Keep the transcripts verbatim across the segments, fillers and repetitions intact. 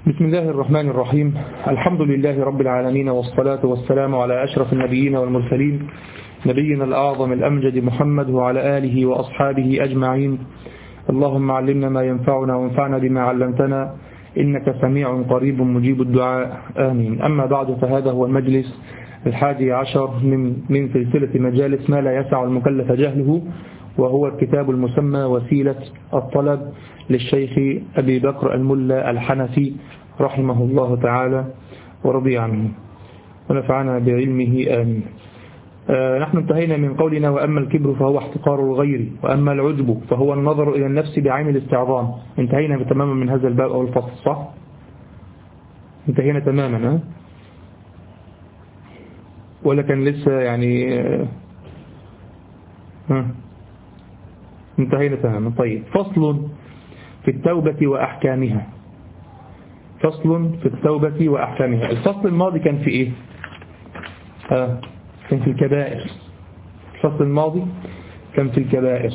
بسم الله الرحمن الرحيم. الحمد لله رب العالمين، والصلاة والسلام على أشرف النبيين والمرسلين، نبينا الأعظم الأمجد محمد وعلى آله وأصحابه أجمعين. اللهم علمنا ما ينفعنا وانفعنا بما علمتنا، إنك سميع قريب مجيب الدعاء، آمين. أما بعد، فهذا هو المجلس الحادي عشر من من سلسلة مجالس ما لا يسع المكلف جهله، وهو الكتاب المسمى وسيلة الطلب للشيخ أبي بكر الملا الحنفي رحمه الله تعالى ورضي عنه ونفعنا بعلمه، آمين. آه نحن انتهينا من قولنا: وأما الكبر فهو احتقار الغير، وأما العجب فهو النظر إلى النفس بعين الاستعظام. انتهينا تماما من هذا الباب أو الفصل، صح؟ انتهينا تماما، ها؟ ولا كان لسه يعني آه ها؟ انتهينا تماما. طيب، فصل في التوبة وأحكامها. فصل في التوبة وأحكامها. الفصل الماضي كان في إيه؟ آه كان في الكبائر. الفصل الماضي كان في الكبائر.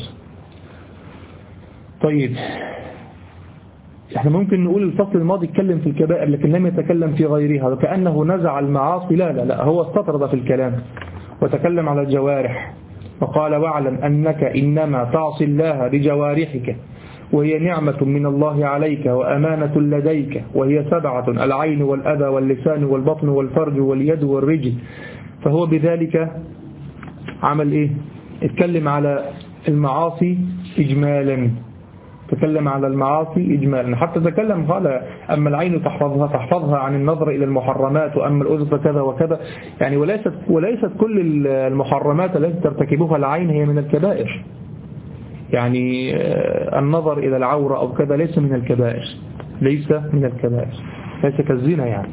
طيب، احنا ممكن نقول الفصل الماضي اتكلم في الكبائر لكن لم يتكلم في غيرها، وكأنه نزع المعاصي. لا لا لا، هو استطرد في الكلام وتكلم على الجوارح، وقال: واعلم أنك إنما تعصي الله بجوارحك، وهي نعمة من الله عليك وأمانة لديك، وهي سبعة: العين والأذى واللسان والبطن والفرج واليد والرجل. فهو بذلك عمل إيه؟ اتكلم على المعاصي إجمالا، تكلم على المعاصي إجمالا، حتى تكلم قال: أما العين تحفظها تحفظها عن النظر إلى المحرمات، وأما الأذن فكذا وكذا. يعني وليست, وليست كل المحرمات التي ترتكبها العين هي من الكبائر. يعني النظر إلى العورة أو كذا ليس من الكبائر، ليس من الكبائر، ليس كالزنا يعني.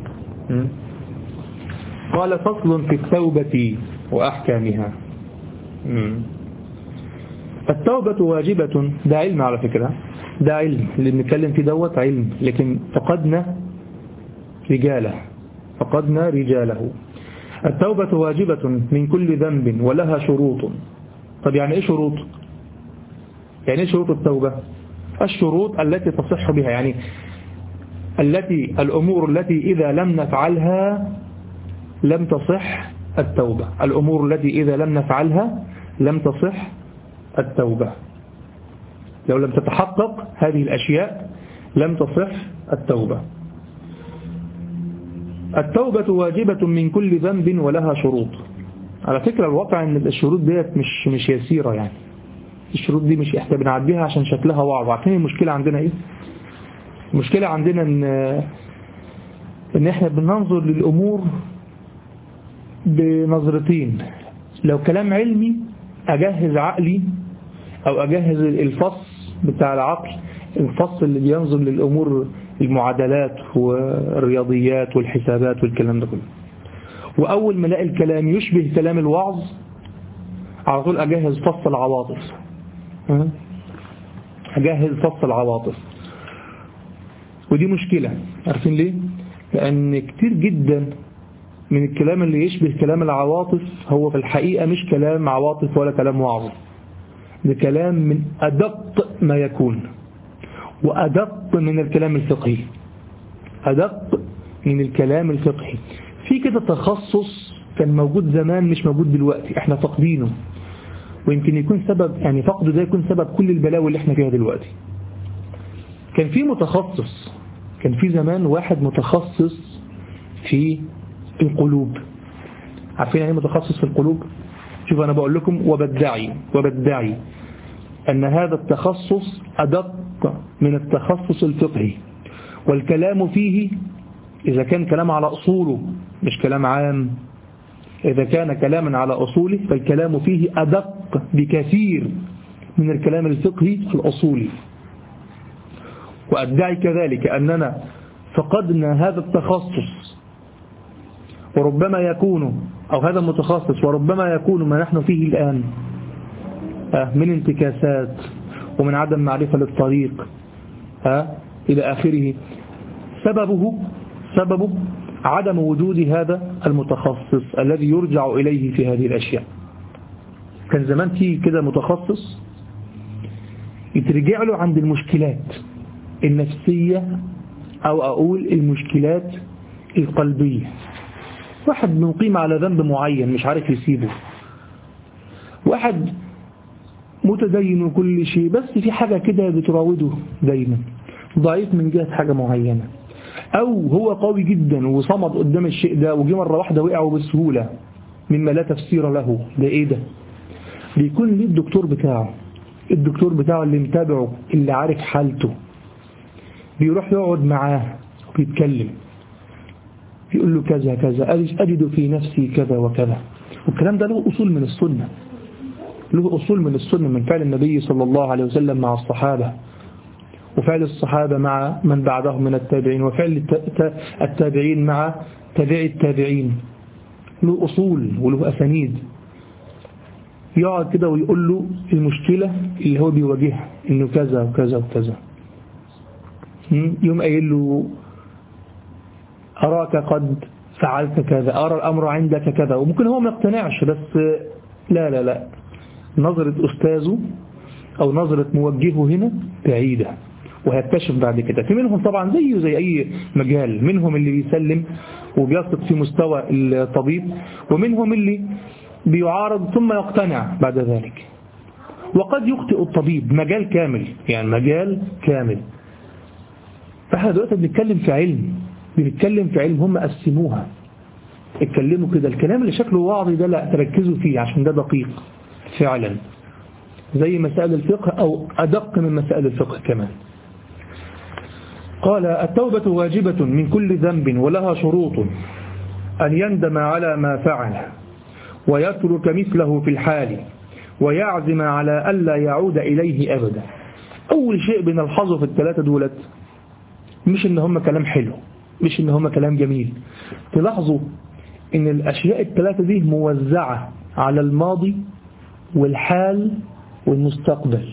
قال: فصل في التوبة وأحكامها. التوبة واجبة، ده علم على فكرة، ده علم اللي بنتكلم فيه دوت علم، لكن فقدنا رجاله فقدنا رجاله. التوبة واجبة من كل ذنب ولها شروط. طب يعني ايه شروط؟ يعني ايه شروط التوبة؟ الشروط التي تصح بها، يعني التي الأمور التي إذا لم نفعلها لم تصح التوبة. الأمور التي إذا لم نفعلها لم تصح التوبة. لو لم تتحقق هذه الأشياء لم تصح التوبة. التوبة واجبة من كل ذنب ولها شروط. على فكرة الواقع ان الشروط ديت مش مش يسيرة، يعني الشروط دي مش احنا بنعديها عشان شكلها واو. عارفين المشكلة عندنا ايه؟ المشكلة عندنا ان ان احنا بننظر للأمور بنظرتين. لو كلام علمي أجهز عقلي أو أجهز الفص بتاع العقل، الفص اللي بينظر للأمور، المعادلات والرياضيات والحسابات والكلام ده كله، وأول ما الاقي الكلام يشبه كلام الوعظ على طول أجهز فص العواطف. أجهز فص العواطف، ودي مشكلة. عارفين ليه؟ لأن كتير جدا من الكلام اللي يشبه كلام العواطف هو في الحقيقة مش كلام عواطف ولا كلام وعظ، ده كلام من أدق ما يكون، وأدق من الكلام الفقهي، أدق من الكلام الفقهي. في كده تخصص كان موجود زمان مش موجود دلوقتي، احنا فقدينه، ويمكن يكون سبب، يعني فقده ده يكون سبب كل البلاوي اللي احنا فيها دلوقتي. كان في متخصص، كان في زمان واحد متخصص في القلوب. عارفين يعني متخصص في القلوب؟ شوف أنا بقول لكم وبدعي وبدعي أن هذا التخصص أدق من التخصص الفقهي، والكلام فيه إذا كان كلام على أصوله مش كلام عام، إذا كان كلاما على أصوله فالكلام فيه أدق بكثير من الكلام الفقهي الأصولي. وأدعي كذلك أننا فقدنا هذا التخصص، وربما يكون أو هذا المتخصص وربما يكون ما نحن فيه الآن من انتكاسات ومن عدم معرفة للطريق إلى آخره، سببه سببه عدم وجود هذا المتخصص الذي يرجع إليه في هذه الأشياء. كان زمان فيه كده متخصص يترجع له عند المشكلات النفسية أو أقول المشكلات القلبية. واحد مقيم على ذنب معين مش عارف يسيبه، واحد متدين وكل شيء بس في حاجة كده بتراوده دايما، ضعيف من جهة حاجة معينة، أو هو قوي جدا وصمد قدام الشيء ده وجي مرة واحدة وقعه بسهولة مما لا تفسير له. ده إيه ده؟ بيكون ليه الدكتور بتاعه، الدكتور بتاعه اللي متابعه اللي عارف حالته، بيروح يقعد معاه وبيتكلم، يقول له كذا كذا، أجد في نفسي كذا وكذا. والكلام ده له أصول من السنة، له أصول من السنة، من فعل النبي صلى الله عليه وسلم مع الصحابة، وفعل الصحابة مع من بعدهم من التابعين، وفعل التابعين مع تابعي التابعين. له أصول وله أسانيد. يقعد كده ويقول له المشكلة اللي هو بيواجهها إنه كذا وكذا وكذا. يوم قايل له أراك قد فعلت كذا، أرى الأمر عندك كذا، وممكن هو ما يقتنعش، بس لا لا لا نظرة أستاذه أو نظرة موجهه هنا بعيدة، وهيكتشف بعد كده. في منهم طبعا زيه زي أي مجال، منهم اللي بيسلم وبيثق في مستوى الطبيب، ومنهم اللي بيعارض ثم يقتنع بعد ذلك. وقد يخطئ الطبيب، مجال كامل، يعني مجال كامل. فاحنا دلوقتي بنتكلم في علم، بنتكلم في علم هم قسموها، اتكلموا كده. الكلام اللي شكله واعظي ده لا تركزوا فيه عشان ده دقيق فعلا، زي مسائل الفقه أو أدق من مسائل الفقه كمان. قال التوبة واجبة من كل ذنب ولها شروط، أن يندم على ما فعل ويترك مثله في الحال ويعزم على ألا يعود إليه أبدا. أول شيء بنلحظه في الثلاثة دولت مش إن هم كلام حلو، مش إن هم كلام جميل، تلاحظوا إن الأشياء الثلاثة دي موزعة على الماضي والحال والمستقبل.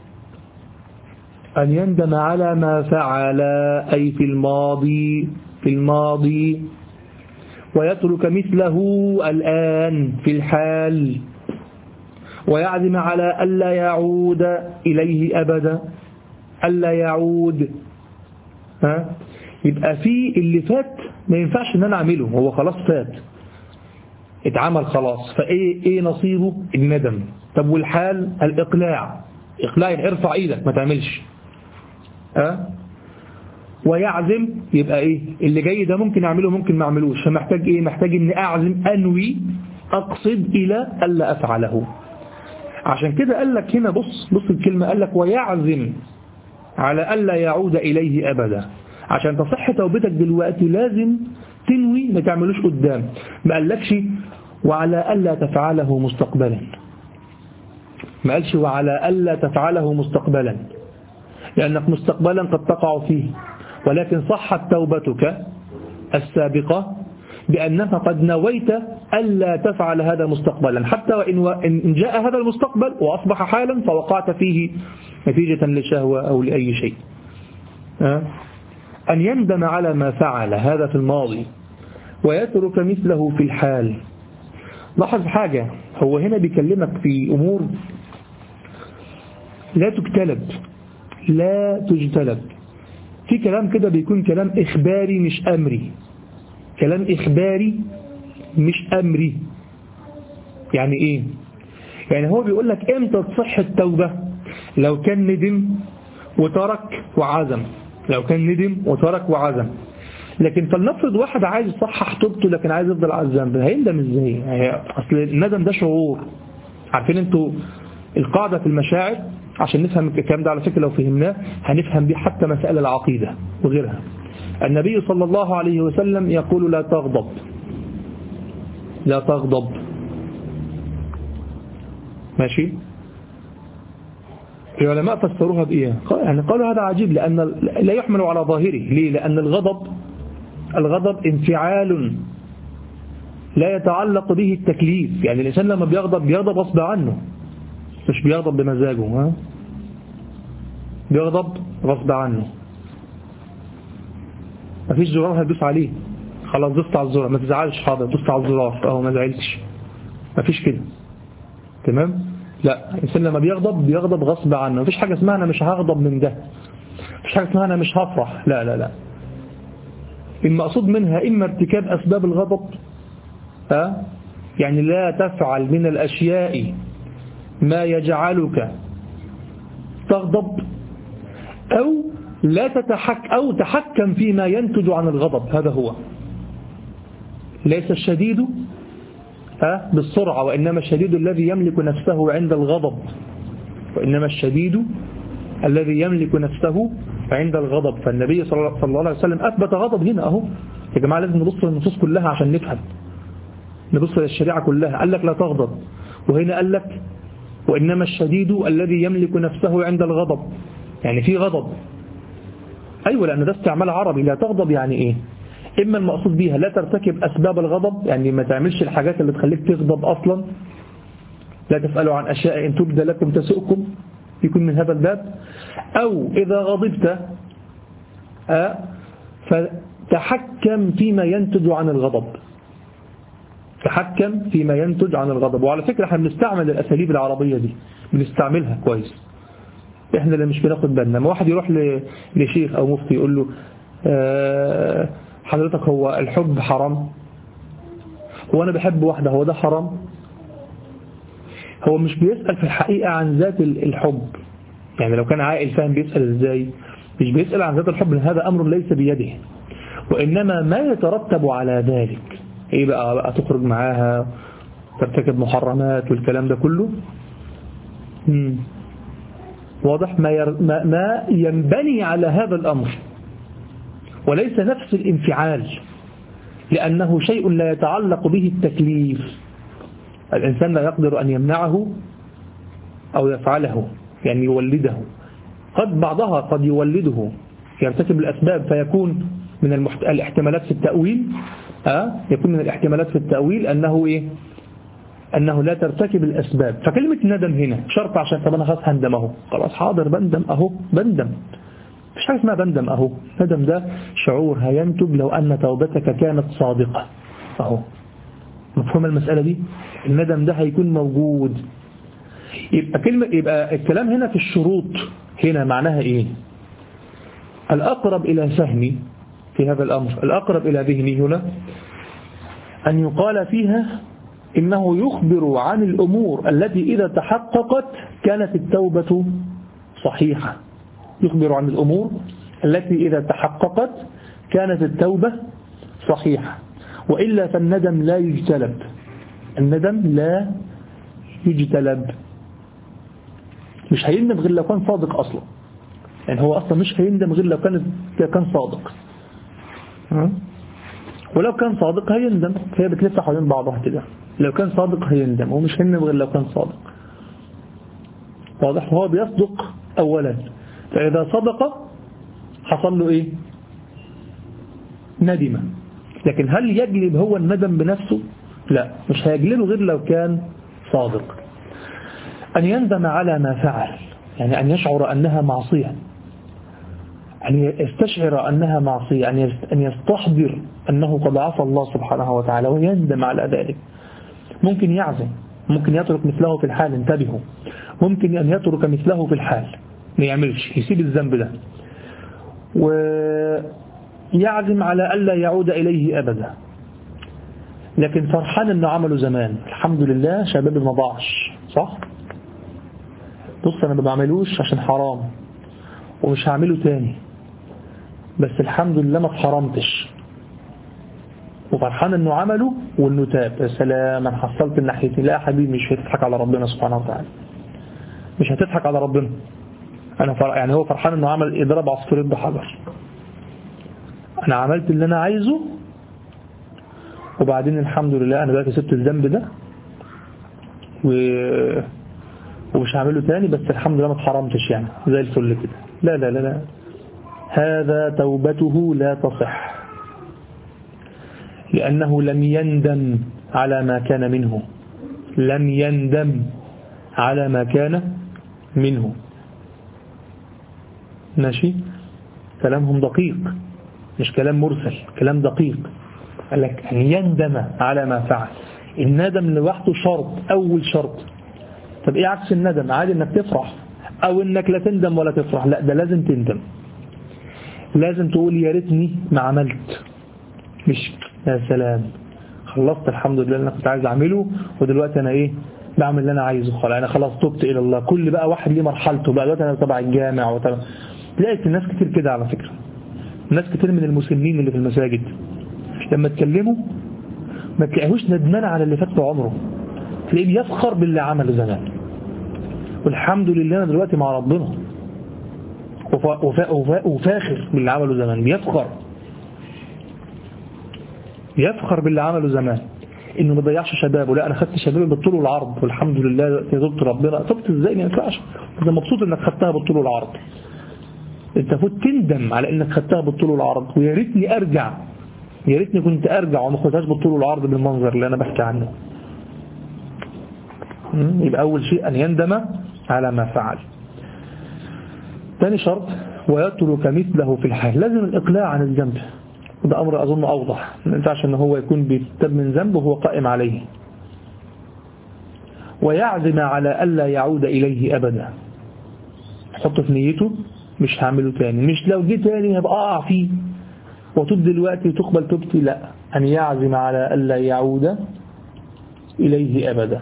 أن يندم على ما فعل أي في الماضي، في الماضي، ويترك مثله الآن في الحال، ويعزم على ألا يعود إليه أبدا، ألا يعود. ها؟ يبقى في اللي فات ما ينفعش ان انا اعمله، هو خلاص فات اتعمل خلاص، فايه ايه نصيبه؟ الندم. طب والحال؟ الاقلاع. اقلاع يعني ارفع ايدك ما تعملش. ها؟ ويعزم يبقى ايه اللي جاي ده ممكن اعمله ممكن ما اعملوش، فمحتاج ايه؟ محتاج اني اعزم، انوي، اقصد الى الا افعله. عشان كده قال لك هنا بص بص الكلمه، قال لك ويعزم على الا يعود اليه ابدا. عشان تصح توبتك دلوقتي لازم تنوي ما تعملوش قدام. ما قالكش وعلى ألا تفعله مستقبلا، ما قالش وعلى ألا تفعله مستقبلا، لأنك مستقبلا قد تقع فيه، ولكن صحت توبتك السابقة بأنك قد نويت ألا تفعل هذا مستقبلا، حتى وإن جاء هذا المستقبل وأصبح حالا فوقعت فيه نتيجة للشهوة أو لأي شيء. أه؟ أن يندم على ما فعل، هذا في الماضي، ويترك مثله في الحال. لاحظ حاجة، هو هنا بيكلمك في أمور لا تجتلب، لا تجتلب. في كلام كده بيكون كلام إخباري مش أمري، كلام إخباري مش أمري. يعني إيه؟ يعني هو بيقول لك إمتى تصح التوبة؟ لو كان ندم وترك وعزم، لو كان ندم وترك وعزم. لكن فلنفرض واحد عايز يصحح توبته لكن عايز يفضل على الذنب، هيندم ازاي؟ اصل الندم ده شعور. عارفين انتوا القاعدة في المشاعر؟ عشان نفهم الكلام ده على فكرة لو فهمناه هنفهم بيه حتى مسائل العقيدة وغيرها. النبي صلى الله عليه وسلم يقول لا تغضب، لا تغضب، ماشي؟ العلماء فسروها بإيه؟ يعني قالوا هذا عجيب لأن لا يحمل على ظاهره. ليه؟ لأن الغضب الغضب انفعال لا يتعلق به التكليف. يعني الإنسان لما بيغضب بيغضب غصب عنه، مش بيغضب بمزاجه، ها؟ بيغضب غصب عنه. مفيش زرار هيدوس عليه، خلاص دوست على الزرار، ما تزعلش، حاضر دوست على الزرار اهو ما زعلتش، مفيش كده، تمام؟ لا، الإنسان لما بيغضب بيغضب غصب عنه. مفيش حاجة اسمها أنا مش هغضب من ده، مفيش حاجة اسمها أنا مش هفرح، لا لا لا، المقصود منها إما ارتكاب أسباب الغضب، أه؟ يعني لا تفعل من الأشياء ما يجعلك تغضب، أو لا تتحك أو تحكم فيما ينتج عن الغضب. هذا هو. ليس الشديد أه؟ بالسرعة، وإنما الشديد الذي يملك نفسه عند الغضب، وإنما الشديد الذي يملك نفسه عند الغضب. فالنبي صلى الله عليه وسلم أثبت غضب هنا أهو. يا جماعة لازم نبص للنصوص كلها عشان نفهم، نبص للشريعة كلها. قال لك لا تغضب، وهنا قال لك وإنما الشديد الذي يملك نفسه عند الغضب، يعني في غضب. أيوة، لأن ده استعمال عربي. لا تغضب يعني إيه؟ إما المقصود بيها لا ترتكب أسباب الغضب، يعني ما تعملش الحاجات اللي تخليك تغضب أصلا. لا تسألوا عن أشياء إن تبدى لكم تسؤكم، يكون من هذا الباب. أو إذا غضبت أه فتحكم فيما ينتج عن الغضب، تحكم فيما ينتج عن الغضب. وعلى فكرة احنا بنستعمل الأساليب العربية دي، بنستعملها كويس، احنا اللي مش بناخد بالنا. ما واحد يروح لشيخ أو مفتي يقول له أه حضرتك هو الحب حرام؟ هو أنا بحب واحدة، هو ده حرام؟ هو مش بيسأل في الحقيقة عن ذات الحب. يعني لو كان عاقل فاهم بيسأل ازاي. مش بيسأل عن ذات الحب، لأن هذا أمر ليس بيده، وإنما ما يترتب على ذلك. ايه بقى, بقى تخرج معاها، ترتكب محرمات والكلام ده كله. مم. واضح؟ ما, ير... ما... ما ينبني على هذا الأمر، وليس نفس الانفعال، لأنه شيء لا يتعلق به التكليف. الإنسان لا يقدر أن يمنعه أو يفعله، يعني يولده. قد بعضها قد يولده، يرتكب الأسباب فيكون من المحت... الاحتمالات في التأويل أه؟ يكون من الاحتمالات في التأويل أنه إيه؟ أنه لا ترتكب الأسباب. فكلمة ندم هنا شرط، عشان طب أنا خلاص هندم أهو، خلاص حاضر بندم أهو، بندم. مش حاجة اسمها بندم أهو. ندم ده شعور هينتج لو أن توبتك كانت صادقة أهو. مفهوم المسألة دي؟ الندم ده هيكون موجود. يبقى كلمة يبقى الكلام هنا في الشروط هنا معناها إيه؟ الأقرب إلى فهمي في هذا الأمر، الأقرب إلى ذهني هنا أن يقال فيها إنه يخبر عن الأمور التي إذا تحققت كانت التوبة صحيحة. يخبر عن الأمور التي إذا تحققت كانت التوبة صحيحة، وإلا فالندم لا يجتلب. الندم لا يجتلب، مش هيندم غير لو كان صادق أصلا. يعني هو أصلا مش هيندم غير لو كان كان صادق، ولو كان صادق هيندم. هي بتلف حوالين بعضها كده. لو كان صادق هيندم، هو مش هيندم غير لو كان صادق. واضح؟ هو بيصدق أولا، فإذا صدق حصل له إيه؟ ندم. لكن هل يجلب هو الندم بنفسه؟ لا، مش هيجلبه غير لو كان صادق. أن يندم على ما فعل، يعني أن يشعر أنها معصية، أن يستشعر أنها معصية، أن يستحضر أنه قد عصى الله سبحانه وتعالى ويندم على ذلك. ممكن يعزم، ممكن يترك مثله في الحال، انتبهوا، ممكن أن يترك مثله في الحال، ما يعملش، يسيب الذنب ده ويعزم على ألا يعود إليه أبدا، لكن فرحان أنه عمله زمان. الحمد لله شبابي ما ضاعش، صح؟ بص أنا ما بعملوش عشان حرام ومش هعمله تاني، بس الحمد لله ما اتحرمتش، وفرحان انه عمله وانه تاب. يا سلام، انا حصلت الناحيتين. لا يا حبيبي، مش هتضحك على ربنا سبحانه وتعالى، مش هتضحك على ربنا. انا فر... يعني هو فرحان انه عمل اضراب عصفورين بحجر. انا عملت اللي انا عايزه، وبعدين الحمد لله انا بقى سبت الذنب ده و... ومش هعمله تاني، بس الحمد لله ما اتحرمتش، يعني زي الفل كده. لا لا لا لا، هذا توبته لا تصح، لأنه لم يندم على ما كان منه، لم يندم على ما كان منه. ماشي؟ كلامهم دقيق، مش كلام مرسل، كلام دقيق. قال لك أن يندم على ما فعل. الندم لوحده شرط، أول شرط. طب إيه عكس الندم؟ عادي إنك تفرح، أو إنك لا تندم ولا تفرح. لا، ده لازم تندم، لازم تقول يا ريتني ما عملت، مش يا سلام خلصت الحمد لله اللي انا كنت عايز اعمله ودلوقتي انا ايه بعمل اللي انا عايزه خلاص انا خلاص تبت الى الله. كل بقى واحد ليه مرحلته بقى، دلوقتي انا تبع الجامع وتبع. تلاقي الناس كتير كده على فكرة، ناس كتير من المسلمين اللي في المساجد لما تكلموا ما تلاقيهوش ندمان على اللي فات عمره، تلاقيه بيفخر باللي عمله زمان والحمد لله انا دلوقتي مع ربنا، وفا وفا وفا وفاخر باللي عمله زمان، بيفخر بيفخر باللي عمله زمان، انه ما ضيعش شبابه. لا انا خدت شبابي بالطول والعرض والحمد لله تبت ربنا. تبت ازاي؟ ما ينفعش. انت مبسوط انك خدتها بالطول والعرض، انت فوت تندم على انك خدتها بالطول والعرض، ويا ريتني ارجع، يا ريتني كنت ارجع وما خدتهاش بالطول والعرض بالمنظر اللي انا بحكي عنه. يبقى اول شيء ان يندم على ما فعل. ثاني شرط ويترك مثله في الحال، لازم الاقلاع عن الذنب، وده امر اظن اوضح. ما ينفعش ان هو يكون بيتب من ذنب وهو قائم عليه. ويعزم على الا يعود اليه ابدا، حط في نيته مش هعمله تاني، مش لو جه تاني هبقى اقع فيه وتب دلوقتي وتقبل توبتي، لا، ان يعزم على الا يعود اليه ابدا.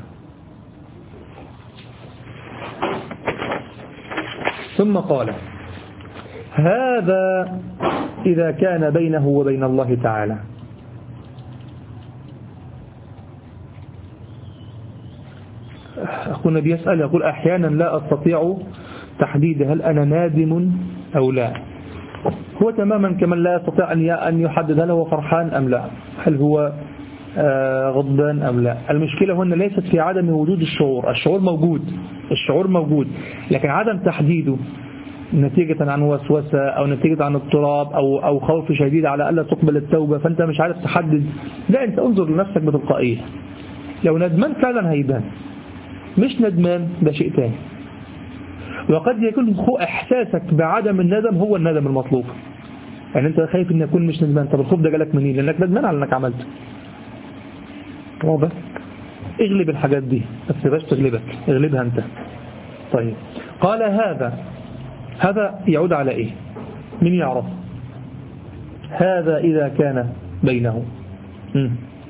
ثم قال هذا إذا كان بينه وبين الله تعالى. أخونا بيسأل يقول أحيانا لا أستطيع تحديد هل أنا نادم أو لا. هو تماما كمن لا يستطيع أن يحدد هل هو فرحان أم لا، هل هو غضبان أم لا. المشكلة هنا ليست في عدم وجود الشعور، الشعور موجود، الشعور موجود، لكن عدم تحديده نتيجة عن وسوسة أو نتيجة عن اضطراب أو أو خوف شديد على ألا تقبل التوبة، فأنت مش عارف تحدد. لا، أنت انظر لنفسك بتلقائية. لو ندمان فعلا هيبان، مش ندمان ده شيء تاني. وقد يكون إحساسك بعدم الندم هو الندم المطلوب، يعني أنت خايف أن يكون مش ندمان. طب الخوف ده جالك منين؟ لأنك ندمان على أنك عملته. واضح؟ اغلب الحاجات دي، بس تبقاش تغلبك، اغلبها أنت. طيب قال هذا، هذا يعود على إيه؟ من يعرف؟ هذا إذا كان بينه. مم.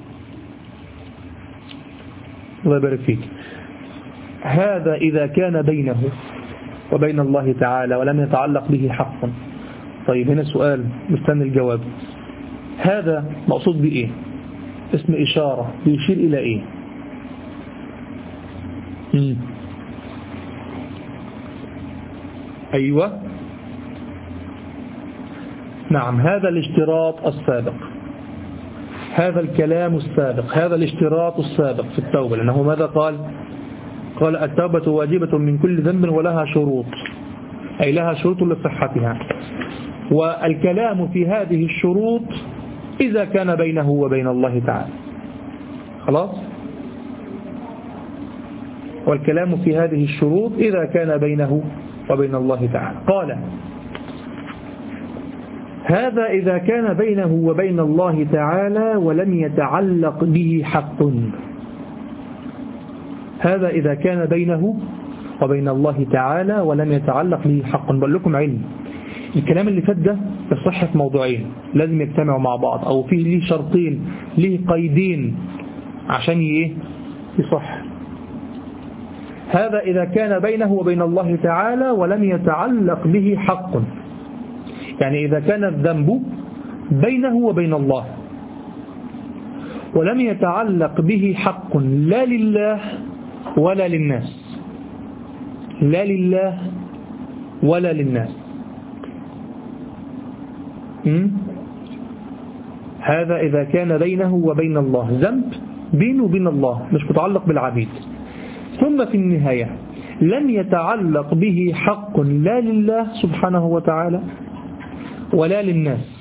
الله يبارك فيك. هذا إذا كان بينه وبين الله تعالى ولم يتعلق به حق. طيب هنا سؤال مستني الجواب. هذا مقصود بإيه؟ اسم إشارة بيشير إلى إيه؟ مم. أيوة نعم، هذا الاشتراط السابق، هذا الكلام السابق، هذا الاشتراط السابق في التوبة. لأنه ماذا قال؟ قال التوبة واجبة من كل ذنب ولها شروط، أي لها شروط لصحتها. والكلام في هذه الشروط إذا كان بينه وبين الله تعالى. خلاص؟ والكلام في هذه الشروط إذا كان بينه وبين الله تعالى. قال هذا إذا كان بينه وبين الله تعالى ولم يتعلق به حق. هذا إذا كان بينه وبين الله تعالى ولم يتعلق به حق. بقول لكم علم الكلام اللي فات ده يصح في موضوعين لازم يجتمعوا مع بعض، أو فيه ليه شرطين، ليه قيدين عشان ايه يصح. هذا إذا كان بينه وبين الله تعالى ولم يتعلق به حق، يعني إذا كان الذنب بينه وبين الله ولم يتعلق به حق لا لله ولا للناس، لا لله ولا للناس. م? هذا إذا كان بينه وبين الله ذنب بينه وبين الله مش متعلق بالعبيد، ثم في النهاية لم يتعلق به حق لا لله سبحانه وتعالى ولا للناس.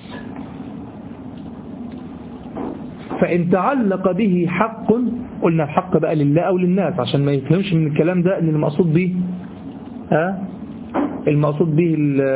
فإن تعلق به حق، قلنا الحق بقى لله أو للناس عشان ما يفهمش من الكلام ده أن المقصود به ها المقصود به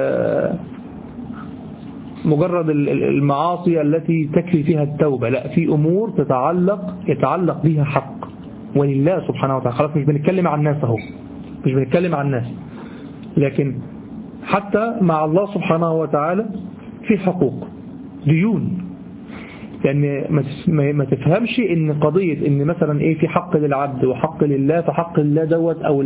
مجرد المعاصي التي تكفي فيها التوبة، لا، في أمور تتعلق يتعلق بها حق ولله سبحانه وتعالى. خلاص مش بنتكلم عن الناس اهو، مش بنتكلم عن الناس، لكن حتى مع الله سبحانه وتعالى في حقوق ديون. لأن ما تفهمش إن قضية إن مثلا إيه في حق للعبد وحق لله، فحق الله دوت أو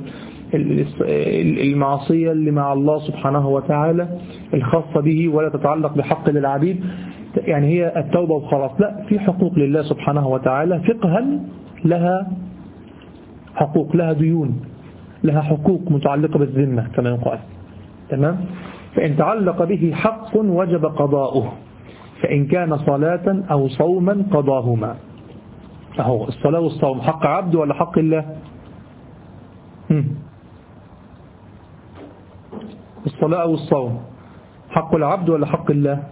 المعصية اللي مع الله سبحانه وتعالى الخاصة به ولا تتعلق بحق للعبيد، يعني هي التوبة وخلاص. لا، في حقوق لله سبحانه وتعالى فقها، لها حقوق، لها ديون، لها حقوق متعلقة بالذمة كما يقال. تمام؟ فإن تعلق به حق وجب قضاؤه، فإن كان صلاة أو صوما قضاهما. أهو الصلاة والصوم حق عبد ولا حق الله؟ هم. الصلاة أو الصوم حق العبد ولا حق الله؟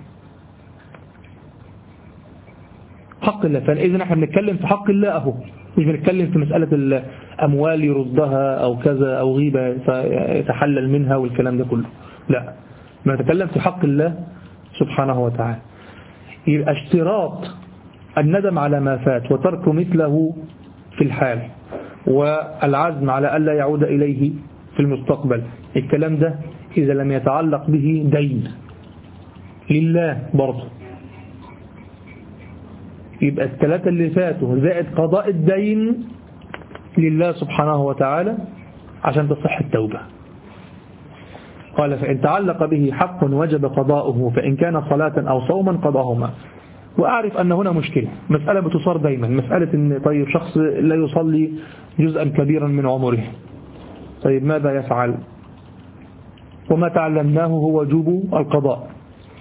حق الله. فإذا نحن بنتكلم في حق الله أهو، مش بنتكلم في مسألة الأموال يردها أو كذا أو غيبة يتحلل منها والكلام ده كله، لا، بنتكلم في حق الله سبحانه وتعالى. يبقى اشتراط الندم على ما فات وترك مثله في الحال والعزم على ألا يعود إليه في المستقبل، الكلام ده إذا لم يتعلق به دين لله برضه، يبقى الثلاثة اللي فاتوا زائد قضاء الدين لله سبحانه وتعالى عشان تصح التوبة. قال فإن تعلق به حق وجب قضاؤه، فإن كان صلاة أو صوما قضاهما. وأعرف أن هنا مشكلة، مسألة بتصار دايما، مسألة أن طيب شخص لا يصلي جزءا كبيرا من عمره، طيب ماذا يفعل؟ وما تعلمناه هو وجوب القضاء.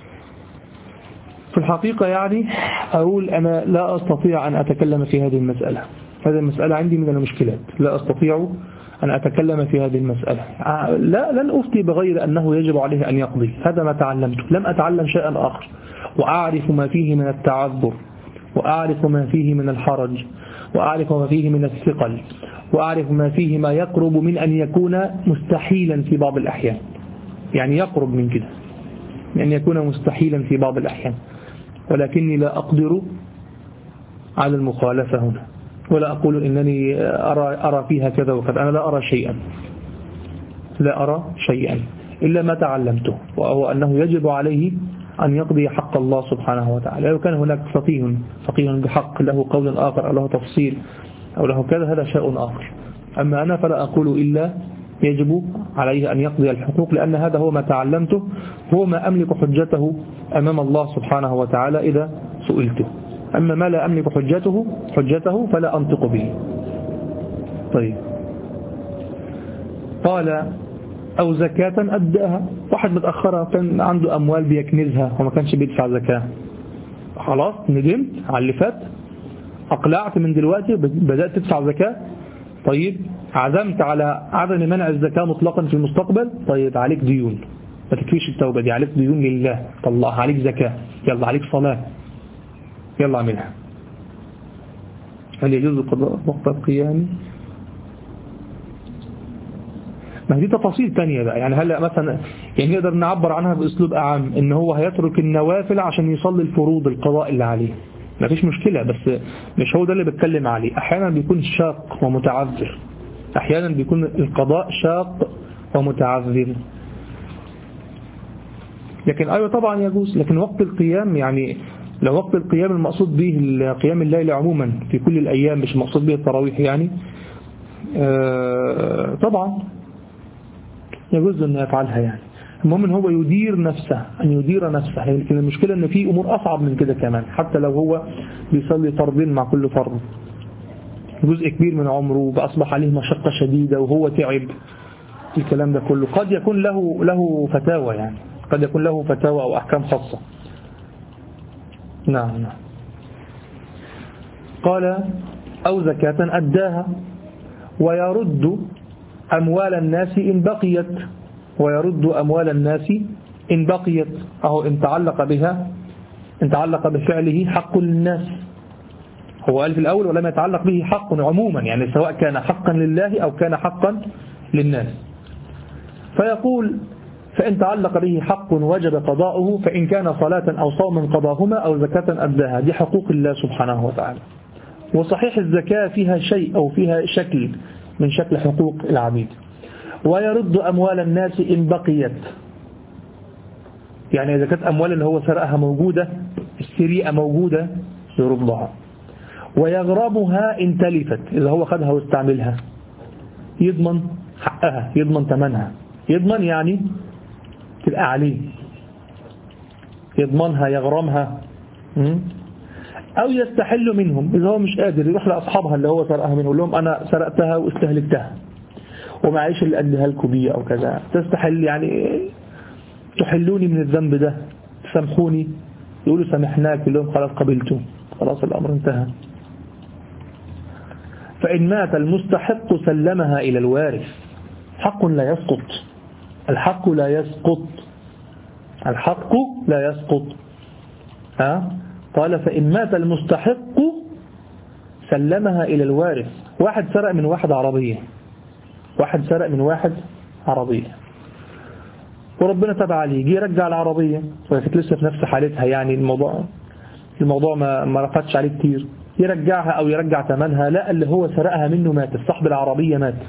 في الحقيقة يعني أقول أنا لا أستطيع أن أتكلم في هذه المسألة، هذه المسألة عندي من المشكلات، لا أستطيع أن أتكلم في هذه المسألة. لا لن أفتي بغير أنه يجب عليه أن يقضي، هذا ما تعلمته، لم أتعلم شيئا آخر، وأعرف ما فيه من التعذر، وأعرف ما فيه من الحرج، وأعرف ما فيه من الثقل، وأعرف ما فيه ما يقرب من أن يكون مستحيلا في بعض الأحيان، يعني يقرب من كده من أن يكون مستحيلا في بعض الأحيان، ولكني لا أقدر على المخالفة هنا، ولا أقول إنني أرى, أرى فيها كذا وكذا، أنا لا أرى شيئا، لا أرى شيئا إلا ما تعلمته، وهو أنه يجب عليه أن يقضي حق الله سبحانه وتعالى. لو كان هناك فقيه فقيه بحق له قول آخر أو له تفصيل أو له كذا، هذا شيء آخر. أما أنا فلا أقول إلا يجب عليه أن يقضي الحقوق، لأن هذا هو ما تعلمته، هو ما أملك حجته أمام الله سبحانه وتعالى إذا سئلته. أما ما لا أملك حجته حجته فلا أنطق به. طيب، قال أو زكاة أداها، واحد متأخرة كان عنده أموال بيكنزها وما كانش بيدفع زكاة، خلاص ندمت على اللي فات، أقلعت من دلوقتي بدأت تدفع زكاة، طيب عزمت على عدم منع الزكاة مطلقا في المستقبل، طيب عليك ديون، ما تكفيش التوبة دي، عليك ديون لله، طلعها، عليك زكاة، يلا عليك صلاة، يلا اعملها. هل يجوز قضاء وقت القيام؟ ما دي تفاصيل تانية بقى، يعني هلا مثلا يعني نقدر نعبر عنها بأسلوب أعم، إن هو هيترك النوافل عشان يصلي الفروض القضاء اللي عليه، ما فيش مشكلة، بس مش هو ده اللي بتكلم عليه. أحيانا بيكون شاق ومتعذر، أحيانا بيكون القضاء شاق ومتعذر، لكن أيوة طبعا يجوز. لكن وقت القيام، يعني لو وقت القيام المقصود به قيام الليل عموما في كل الأيام، مش المقصود به التراويح يعني، آه طبعا يجوز أن يفعلها. يعني المهم أن هو يدير نفسه، أن يدير نفسه. لكن المشكلة أن في أمور أصعب من كده كمان، حتى لو هو بيصلي فرضين مع كل فرض، جزء كبير من عمره بأصبح عليه مشقة شديدة وهو تعب، الكلام ده كله قد يكون له له فتاوى، يعني قد يكون له فتاوى أو أحكام خاصة. نعم نعم. قال أو زكاة أداها ويرد أموال الناس إن بقيت، ويرد أموال الناس إن بقيت، أو إن تعلق بها، إن تعلق بفعله حق للناس. هو قال في الأول ولم يتعلق به حق عموما، يعني سواء كان حقا لله أو كان حقا للناس. فيقول فإن تعلق به حق وجب قضاؤه، فإن كان صلاة أو صوما قضاهما أو زكاة أداها. دي حقوق الله سبحانه وتعالى. وصحيح الزكاة فيها شيء أو فيها شكل من شكل حقوق العبيد. ويرد أموال الناس إن بقيت، يعني إذا كانت أموال اللي هو سرقها موجودة، السرقة موجودة، يردها. ويغرمها إن تلفت، إذا هو خدها واستعملها يضمن حقها، يضمن ثمنها. يضمن يعني تبقى عليه، يضمنها يغرمها. أو يستحل منهم، إذا هو مش قادر يروح لأصحابها اللي هو سرقها منه يقول لهم أنا سرقتها واستهلكتها ومعيش اللي أديها لكم بيه أو كذا، تستحل يعني تحلوني من الذنب ده، تسامحوني، يقولوا سامحناك، يقول لهم خلاص قبلتم، خلاص الأمر انتهى. فإن مات المستحق سلمها إلى الوارث. حق لا يسقط، الحق لا يسقط، الحق لا يسقط. ها؟ قال فإن مات المستحق سلمها إلى الوارث. واحد سرق من واحد عربية، واحد سرق من واحد عربية وربنا تبع عليه، جه يرجع العربية وكانت لسه في نفس حالتها، يعني الموضوع الموضوع ما ما رفضش عليه كتير، يرجعها أو يرجع ثمنها، لا اللي هو سرقها منه مات، صاحب العربية مات،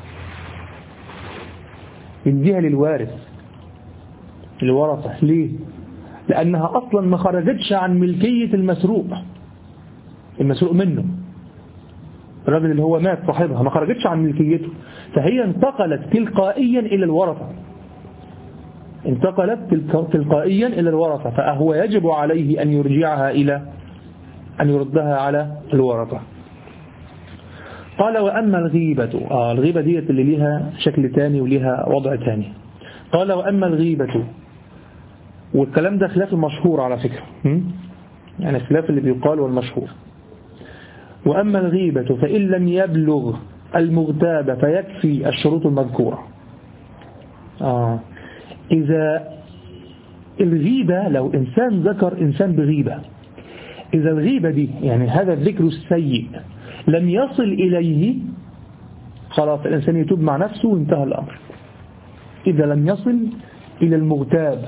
يديها للوارث الورثة. ليه؟ لأنها أصلا ما خرجتش عن ملكية المسروق، المسروق منه الراجل اللي هو مات صاحبها ما خرجتش عن ملكيته، فهي انتقلت تلقائيا إلى الورثة، انتقلت تلقائيا إلى الورثة، فهو يجب عليه أن يرجعها إلى أن يردها على الورثة. قال وأما الغيبة، آه الغيبة دي اللي ليها شكل تاني وليها وضع تاني. قال وأما الغيبة، والكلام ده خلاف المشهور على فكرة، يعني خلاف اللي بيقال والمشهور. وأما الغيبة فإن لم يبلغ المغتاب فيكفي الشروط المذكورة. آه إذا الغيبة لو إنسان ذكر إنسان بغيبة، إذا الغيبة دي يعني هذا الذكر السيء لم يصل إليه، خلاص الإنسان يتوب مع نفسه وانتهى الأمر. إذا لم يصل إلى المغتاب،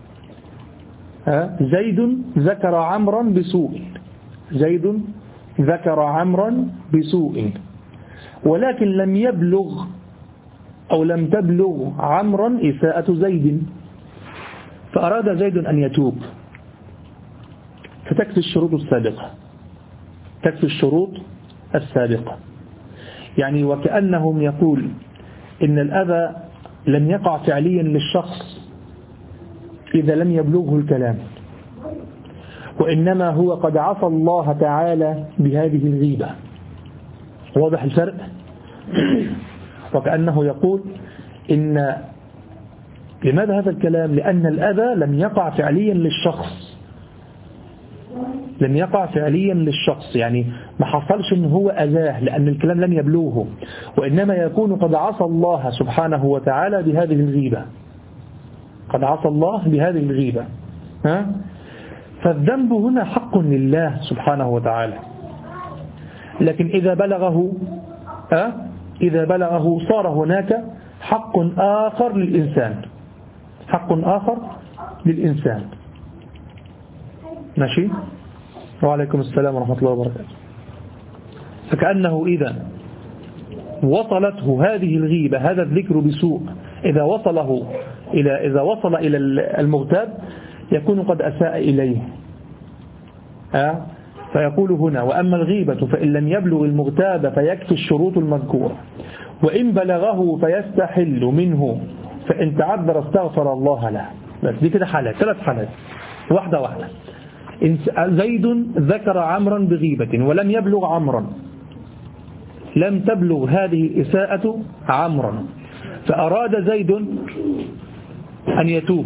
زيد ذكر عمرا بسوء، زيد ذكر عمرا بسوء ولكن لم يبلغ أو لم تبلغ عمرا إساءة زيد، فأراد زيد أن يتوب، فتكفي الشروط السابقة، تكفي الشروط السابقة. يعني وكأنهم يقول إن الأذى لم يقع فعليا للشخص إذا لم يبلغه الكلام، وإنما هو قد عصى الله تعالى بهذه الغيبة. واضح الفرق؟ وكأنه يقول إن لماذا هذا الكلام؟ لأن الأذى لم يقع فعليا للشخص، لم يقع فعليا للشخص، يعني ما حصلش إن هو أذاه لأن الكلام لم يبلغه، وإنما يكون قد عصى الله سبحانه وتعالى بهذه الغيبة، قد عصى الله بهذه الغيبة. ها؟ فالذنب هنا حق لله سبحانه وتعالى، لكن إذا بلغه أه؟ إذا بلغه صار هناك حق آخر للإنسان، حق آخر للإنسان. ماشي؟ وعليكم السلام ورحمة الله وبركاته. فكأنه إذا وصلته هذه الغيبة، هذا الذكر بسوء، إذا وصله إلى إذا وصل إلى المغتاب يكون قد أساء إليه. أه؟ فيقول هنا وأما الغيبة فإن لم يبلغ المغتاب فيكفي الشروط المذكورة، وإن بلغه فيستحل منه، فإن تعذر استغفر الله له. بس دي كده حالات، ثلاث حالات، واحدة واحدة. زيد ذكر عمرا بغيبة ولم يبلغ عمرا، لم تبلغ هذه الإساءة عمرا، فأراد زيد أن يتوب،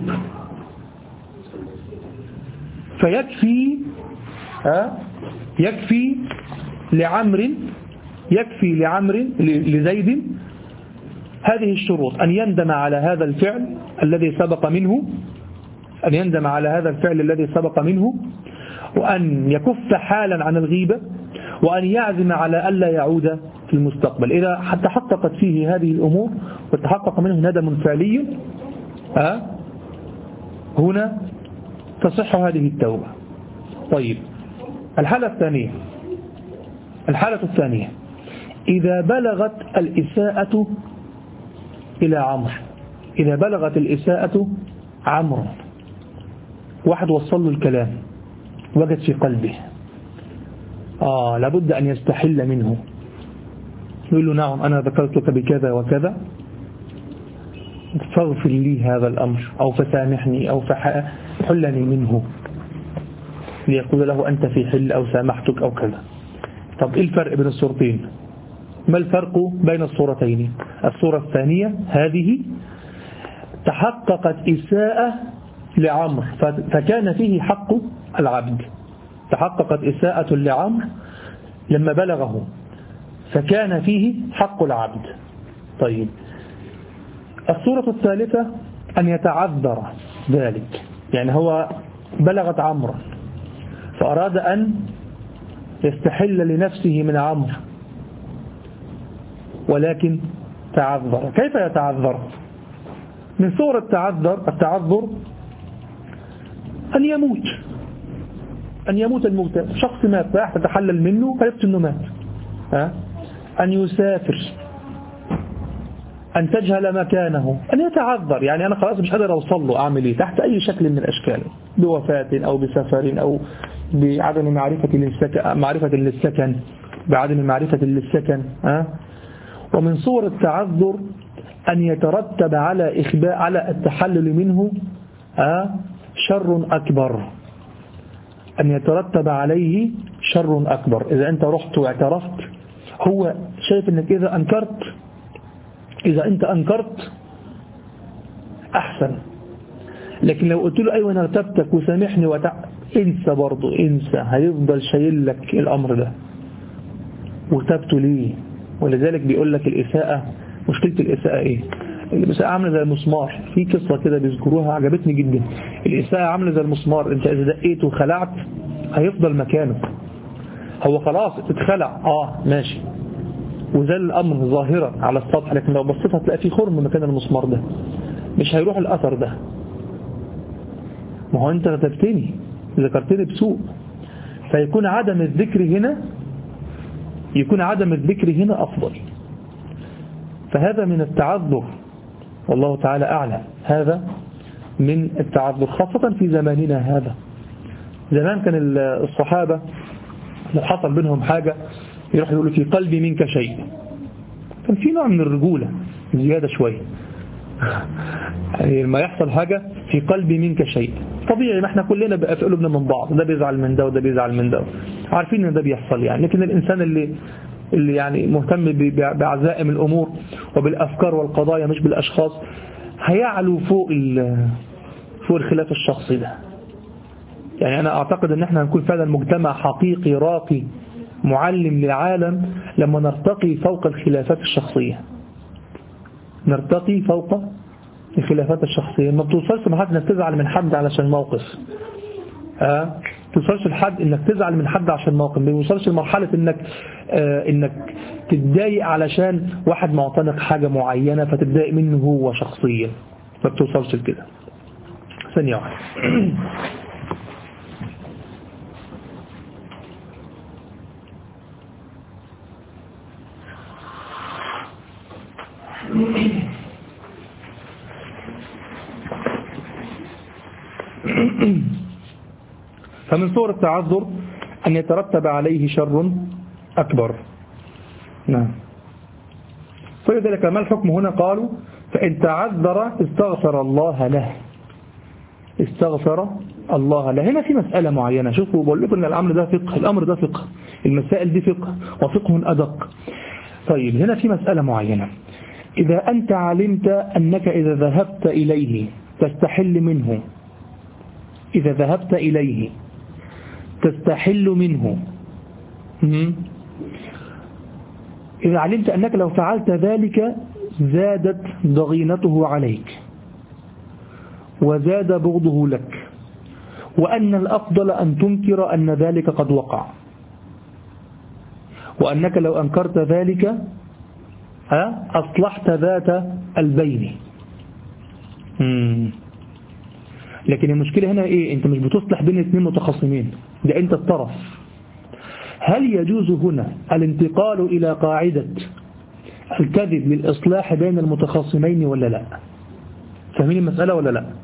فيكفي ها يكفي لعمر يكفي لعمر لزيد هذه الشروط: أن يندم على هذا الفعل الذي سبق منه أن يندم على هذا الفعل الذي سبق منه وأن يكف حالا عن الغيبة، وأن يعزم على ألا يعود في المستقبل. إذا حتى حققت فيه هذه الأمور وتحقق منه ندم فعلي، أه؟ هنا تصح هذه التوبة. طيب، الحالة الثانية الحالة الثانية إذا بلغت الإساءة إلى عمرو، إذا بلغت الإساءة عمرو، واحد وصل له الكلام وجد في قلبه آه لابد أن يستحل منه، يقول له نعم أنا ذكرتك بكذا وكذا فاغفر لي هذا الأمر أو فسامحني أو فحلني منه، ليقول له أنت في حل أو سامحتك أو كذا. طب إيه الفرق بين الصورتين؟ ما الفرق بين الصورتين؟ الصورة الثانية هذه تحققت إساءة لعمر فكان فيه حق العبد، تحققت إساءة لعمر لما بلغه فكان فيه حق العبد. طيب الصورة الثالثة أن يتعذر ذلك، يعني هو بلغت عمرا فأراد أن يستحل لنفسه من عمر ولكن تعذر. كيف يتعذر؟ من صور التعذر التعذر أن يموت، أن يموت الموت، شخص مات راح تتحلل منه فيبت أنه مات. ها؟ أن يسافر، أن تجهل مكانه، أن يتعذر، يعني أنا خلاص مش قادر أوصل له، أعمل إيه؟ تحت أي شكل من الأشكال، بوفاة أو بسفر أو بعدم معرفة للسكن، معرفة للسكن بعدم معرفة للسكن. ها؟ ومن صور التعذر أن يترتب على إخباء على التحلل منه ها؟ شر أكبر، أن يترتب عليه شر أكبر. إذا أنت رحت واعترفت هو شايف أنك إذا أنكرت إذا أنت أنكرت أحسن، لكن لو قلت له أيوة أنا ارتبتك وسامحني وتع... انسى برضو، انسى، هيفضل شايل لك الأمر ده وتبت ليه. ولذلك بيقول لك الإساءة، مشكلة الإساءة إيه؟ الإساءة عاملة زي المسمار، في قصة كده بيذكروها عجبتني جدا. الإساءة عاملة زي المسمار، أنت إذا دقيت وخلعت هيفضل مكانه، هو خلاص اتخلع اه ماشي وزال الأمر ظاهرا على السطح، لكن لو بصيت هتلاقي في خرم مكان المسمار ده، مش هيروح الأثر ده. ما هو أنت كتبتني ذكرتني بسوء، فيكون عدم الذكر هنا يكون عدم الذكر هنا أفضل. فهذا من التعذر والله تعالى أعلم، هذا من التعذر خاصة في زماننا هذا. زمان كان الصحابة لو حصل بينهم حاجة يروح يقولوا في قلبي منك شيء، كان في نوع من الرجولة زيادة شوية يعني لما يحصل حاجة في قلبي منك شيء طبيعي، ما احنا كلنا بقى في قلوبنا من بعض، ده بيزعل من ده وده بيزعل من ده، عارفين ان ده بيحصل يعني. لكن الإنسان اللي اللي يعني مهتم بعزائم الأمور وبالأفكار والقضايا مش بالأشخاص هيعلو فوق فوق الخلاف الشخصي ده. يعني أنا أعتقد أن احنا هنكون فعلا مجتمع حقيقي راقي معلم للعالم لما نرتقي فوق الخلافات الشخصية، نرتقي فوق الخلافات الشخصية. ما بتوصلش لحد انك تزعل من حد علشان موقف، اه توصلش لحد انك تزعل من حد عشان موقف، ما توصلش لمرحلة انك آه انك تتضايق علشان واحد معتنق حاجة معينة فتتضايق منه هو شخصيا، ما بتوصلش لكده. ثانية واحدة فمن صور التعذر أن يترتب عليه شر أكبر. نعم. فلذلك ما الحكم هنا؟ قالوا فإن تعذر استغفر الله له، استغفر الله له. هنا في مسألة معينة، شوفوا بقول لكم أن الأمر ده فقه، الأمر ده فقه، المسائل دي فقه وفقه أدق. طيب هنا في مسألة معينة، إذا أنت علمت أنك إذا ذهبت إليه تستحل منه، إذا ذهبت إليه تستحل منه، إذا علمت أنك لو فعلت ذلك زادت ضغينته عليك وزاد بغضه لك، وأن الأفضل أن تنكر أن ذلك قد وقع، وأنك لو أنكرت ذلك أصلحت ذات البين. مم. لكن المشكلة هنا إيه؟ أنت مش بتصلح بين اثنين متخاصمين، ده أنت الطرف. هل يجوز هنا الانتقال إلى قاعدة الكذب للإصلاح بين المتخاصمين ولا لا؟ فاهمين المسألة ولا لا؟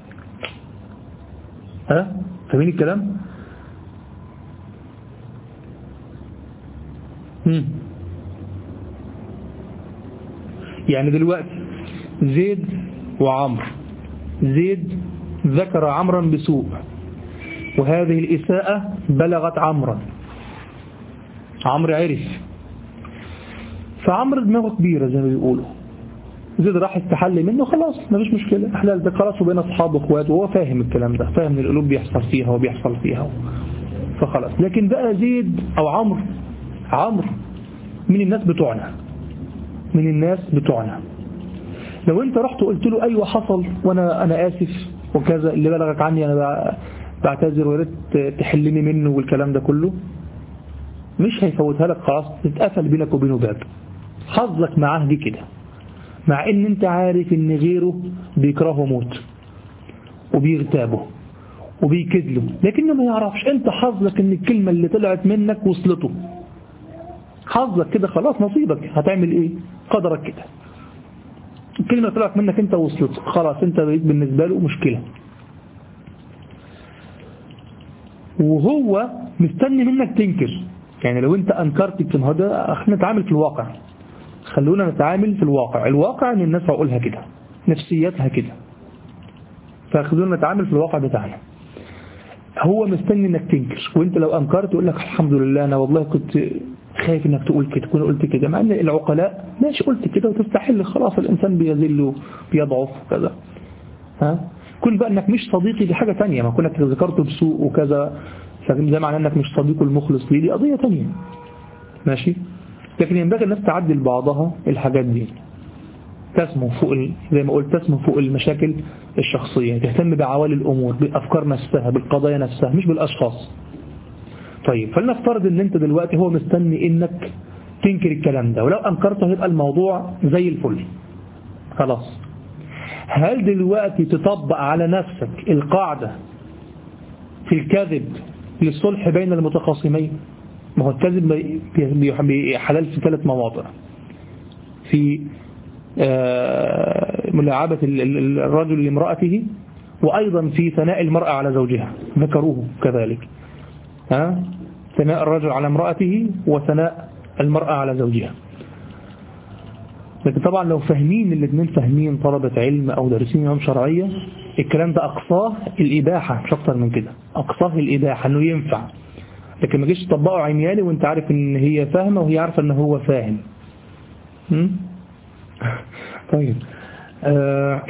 ها؟ فاهمين الكلام؟ يعني دلوقتي زيد وعمر، زيد ذكر عمرا بسوء، وهذه الإساءة بلغت عمرا، عمرو عرف، فعمرو دماغه كبيرة زي ما بيقولوا، زيد راح استحل منه، خلاص مفيش مشكلة، احلال ده خلاص، وبين أصحاب واخوات، وهو فاهم الكلام ده، فاهم ان القلوب بيحصل فيها وبيحصل فيها، فخلاص. لكن بقى زيد أو عمرو، عمرو من الناس بتوعنا، من الناس بتوعنا، لو انت رحت وقلت له ايوه حصل وانا انا اسف وكذا، اللي بلغك عني انا بعتذر وياريت تحلني منه والكلام ده كله، مش هيفوتها لك، خلاص تتقفل بينك وبينه باب. حظك معاه دي كده، مع ان انت عارف ان غيره بيكرهه موت وبيغتابه وبيكذله، لكنه ما يعرفش. انت حظك ان الكلمة اللي طلعت منك وصلته، حظك كده، خلاص نصيبك، هتعمل ايه؟ قدرك كده، الكلمة طلعت منك انت وصلت، خلاص انت بقيت بالنسبة له مشكلة، وهو مستني منك تنكر. يعني لو انت انكرت الكلمة، ده احنا نتعامل في الواقع، خلونا نتعامل في الواقع، الواقع ان الناس عقولها كده، نفسيتها كده، فخلونا نتعامل في الواقع بتاعنا. هو مستني انك تنكر، وانت لو انكرت يقول لك الحمد لله انا والله كنت خايف انك تقول كده، كنت قلت كده، مع ان العقلاء ماشي قلت كده وتستحل، خلاص الانسان بيذل بيضعف كذا. ها كن بقى انك مش صديقي دي حاجة تانية، ما كنك ذكرته بسوء وكذا، ده معناه انك مش صديقه المخلص ليه، دي قضية تانية ماشي. لكن ينبغي الناس تعدل بعضها الحاجات دي، تسمو فوق ال... زي ما قلت تسمو فوق المشاكل الشخصية، تهتم بعوالي الأمور، بالأفكار نفسها، بالقضايا نفسها، مش بالأشخاص. طيب فلنفترض ان انت دلوقتي هو مستني انك تنكر الكلام ده، ولو انكرته هيبقى الموضوع زي الفل خلاص. هل دلوقتي تطبق على نفسك القاعدة في الكذب للصلح بين المتخاصمين؟ ما هو الكذب حلال في ثلاث مواضع، في ملاعبة الرجل لامرأته، وأيضا في ثناء المرأة على زوجها، ذكروه كذلك، ها ثناء الرجل على امرأته وثناء المرأة على زوجها. لكن طبعا لو فاهمين الاثنين، فاهمين طلبة علم أو دارسين علوم شرعية، الكلام ده أقصاه الإباحة مش أكتر من كده، أقصاه الإباحة أنه ينفع، لكن ما جيش تطبقه عمياني وانت عارف ان هي فاهمة وهي عارفة ان هو فاهم. طيب آه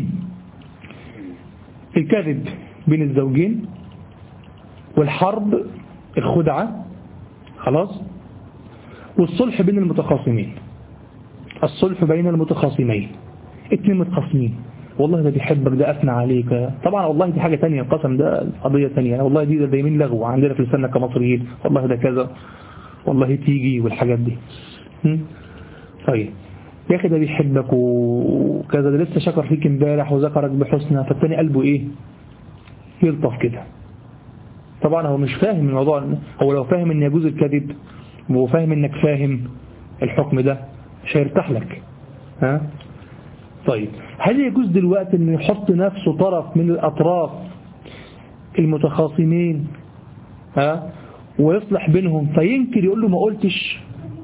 الكذب بين الزوجين، والحرب الخدعة خلاص، والصلح بين المتخاصمين، الصلح بين المتخاصمين، اتنين متخاصمين، والله ده بيحبك، ده أثنى عليك، طبعا والله دي حاجة تانية، القسم ده قضية تانية، والله دي ده دايمين لغو عندنا في لساننا كمصريين، والله ده كذا، والله تيجي والحاجات دي. طيب يا أخي ده بيحبك وكذا، ده لسه شكر فيك امبارح وذكرك بحسنى، فالتاني قلبه إيه؟ يلطف كده. طبعا هو مش فاهم الموضوع، هو لو فاهم ان يجوز الكذب وهو فاهم انك فاهم الحكم ده مش هيرتاح لك. ها طيب هل يجوز دلوقتي انه يحط نفسه طرف من الاطراف المتخاصمين ها ويصلح بينهم فينكر يقول له ما قلتش؟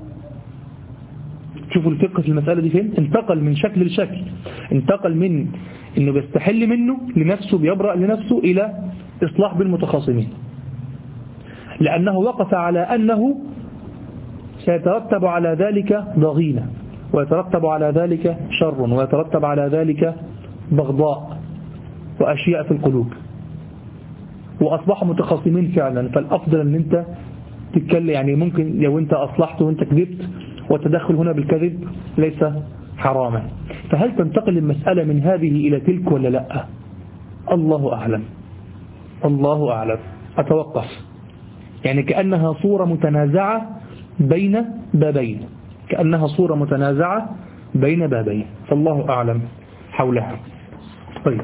شوفوا الفقه في المسألة دي فين، انتقل من شكل لشكل، انتقل من انه بيستحل منه لنفسه، بيبرأ لنفسه، الى اصلاح بالمتخاصمين، لانه وقف على انه سيترتب على ذلك ضغينة، ويترتب على ذلك شر، ويترتب على ذلك بغضاء واشياء في القلوب، واصبحوا متخاصمين فعلا. فالافضل ان انت تتكلم، يعني ممكن لو انت اصلحت وانت كذبت، والتدخل هنا بالكذب ليس حراما، فهل تنتقل المسألة من هذه إلى تلك ولا لا؟ الله أعلم، الله أعلم. أتوقف، يعني كأنها صورة متنازعة بين بابين، كأنها صورة متنازعة بين بابين، فالله أعلم حولها. طيب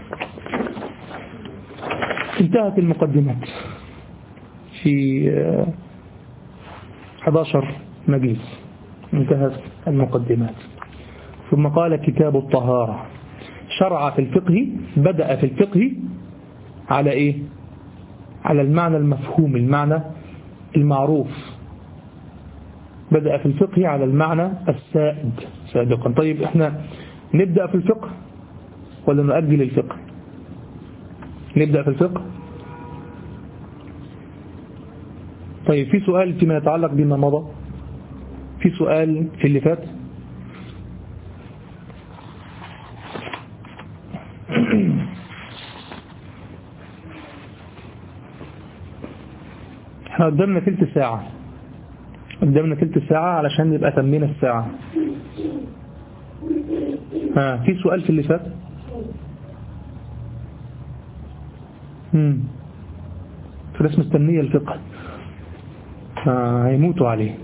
انتهت المقدمات في أحد عشر مجلس، انتهت المقدمات. ثم قال كتاب الطهارة، شرع في الفقه، بدأ في الفقه على إيه؟ على المعنى المفهوم، المعنى المعروف، بدأ في الفقه على المعنى السائد سابقا. طيب احنا نبدأ في الفقه ولا نؤجل الفقه؟ نبدأ في الفقه. طيب في سؤال فيما يتعلق بما مضى، في سؤال في اللي فات. احنا قدامنا ثلث ساعة، قدامنا ثلث ساعة علشان نبقى تمينا الساعة. ها في سؤال في اللي فات؟ امم في ناس مستنية الفقه، آه هيموتوا عليه.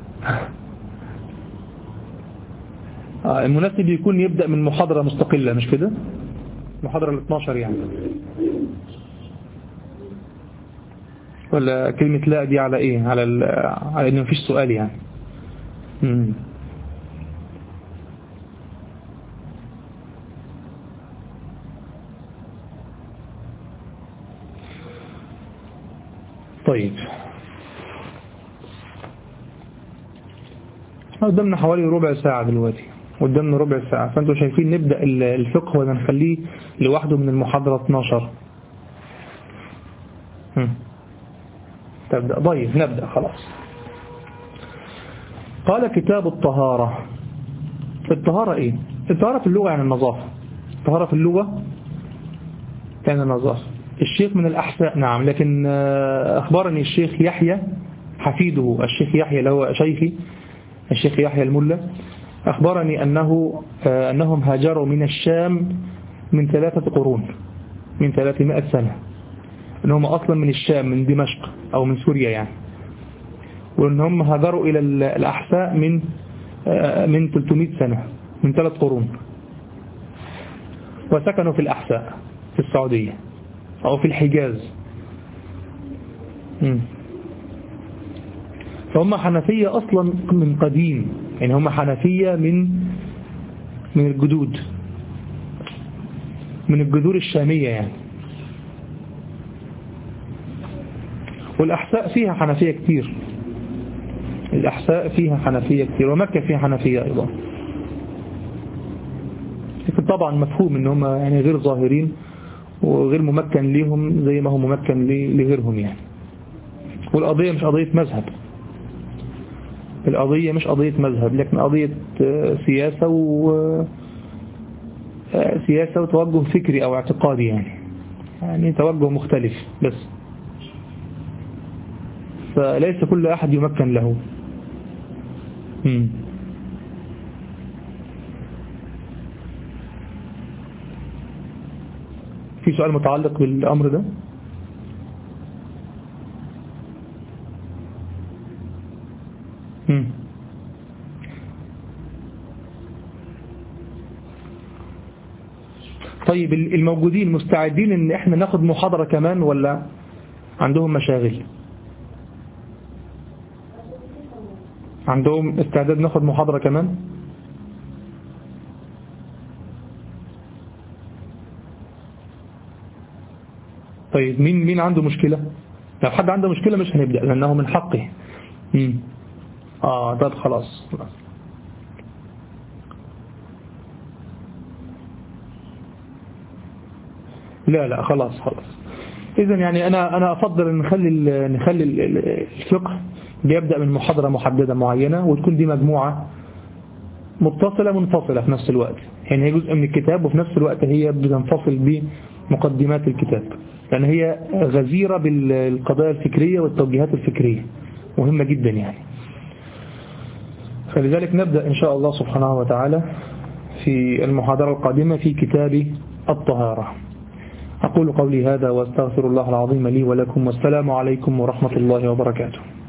آه المناسب يكون يبدأ من محاضرة مستقلة، مش كده؟ محاضرة ال اثناشر يعني، ولا كلمة لا دي على ايه؟ على ال... على ان مفيش سؤال يعني. امم طيب قدامنا حوالي ربع ساعة دلوقتي، قدامنا ربع ساعة، فانتوا شايفين نبدأ الفقه ولا نخليه لوحده من المحاضرة اثناشر؟ هم. تبدأ. طيب نبدأ خلاص. قال كتاب الطهارة. الطهارة ايه؟ الطهارة في اللغة يعني النظافة. الطهارة في اللغة يعني النظافة. الشيخ من الأحساء نعم، لكن أخبرني الشيخ يحيى حفيده، الشيخ يحيى اللي هو شيخي الشيخ يحيى الملا، أخبرني أنه أنهم هاجروا من الشام من ثلاثة قرون، من ثلاثمائة سنة، أنهم أصلا من الشام من دمشق أو من سوريا يعني، وأنهم هاجروا إلى الأحساء من من ثلاثمائة سنة، من ثلاث قرون، وسكنوا في الأحساء في السعودية أو في الحجاز. م. فهم حنفية أصلا من قديم، يعني هم حنفية من من الجدود، من الجذور الشامية يعني. والأحساء فيها حنفية كتير، الأحساء فيها حنفية كتير، ومكة فيها حنفية أيضا، لكن طبعا مفهوم ان هم يعني غير ظاهرين وغير ممكن ليهم زي ما هو ممكن لغيرهم يعني. والقضية مش قضية مذهب، القضية مش قضية مذهب، لكن قضية سياسة و سياسة وتوجه فكري أو اعتقادي يعني، يعني توجه مختلف بس، فليس كل أحد يمكن له. مم. في سؤال متعلق بالأمر ده؟ مم. طيب الموجودين مستعدين ان احنا ناخد محاضرة كمان ولا عندهم مشاغل؟ عندهم استعداد ناخد محاضرة كمان؟ طيب مين مين عنده مشكلة؟ لو حد عنده مشكلة مش هنبدأ لأنه من حقه. مم. اه طب خلاص خلاص. لا لا خلاص خلاص. إذن يعني أنا أنا أفضل أن نخلي نخلي الفقه بيبدأ من محاضرة محددة معينة، وتكون دي مجموعة متصلة منفصلة في نفس الوقت، يعني هي جزء من الكتاب وفي نفس الوقت هي بتنفصل بمقدمات الكتاب، لأن هي غزيرة بالقضايا الفكرية والتوجيهات الفكرية، مهمة جدا يعني. فلذلك نبدأ إن شاء الله سبحانه وتعالى في المحاضرة القادمة في كتاب الطهارة. أقول قولي هذا واستغفر الله العظيم لي ولكم، والسلام عليكم ورحمة الله وبركاته.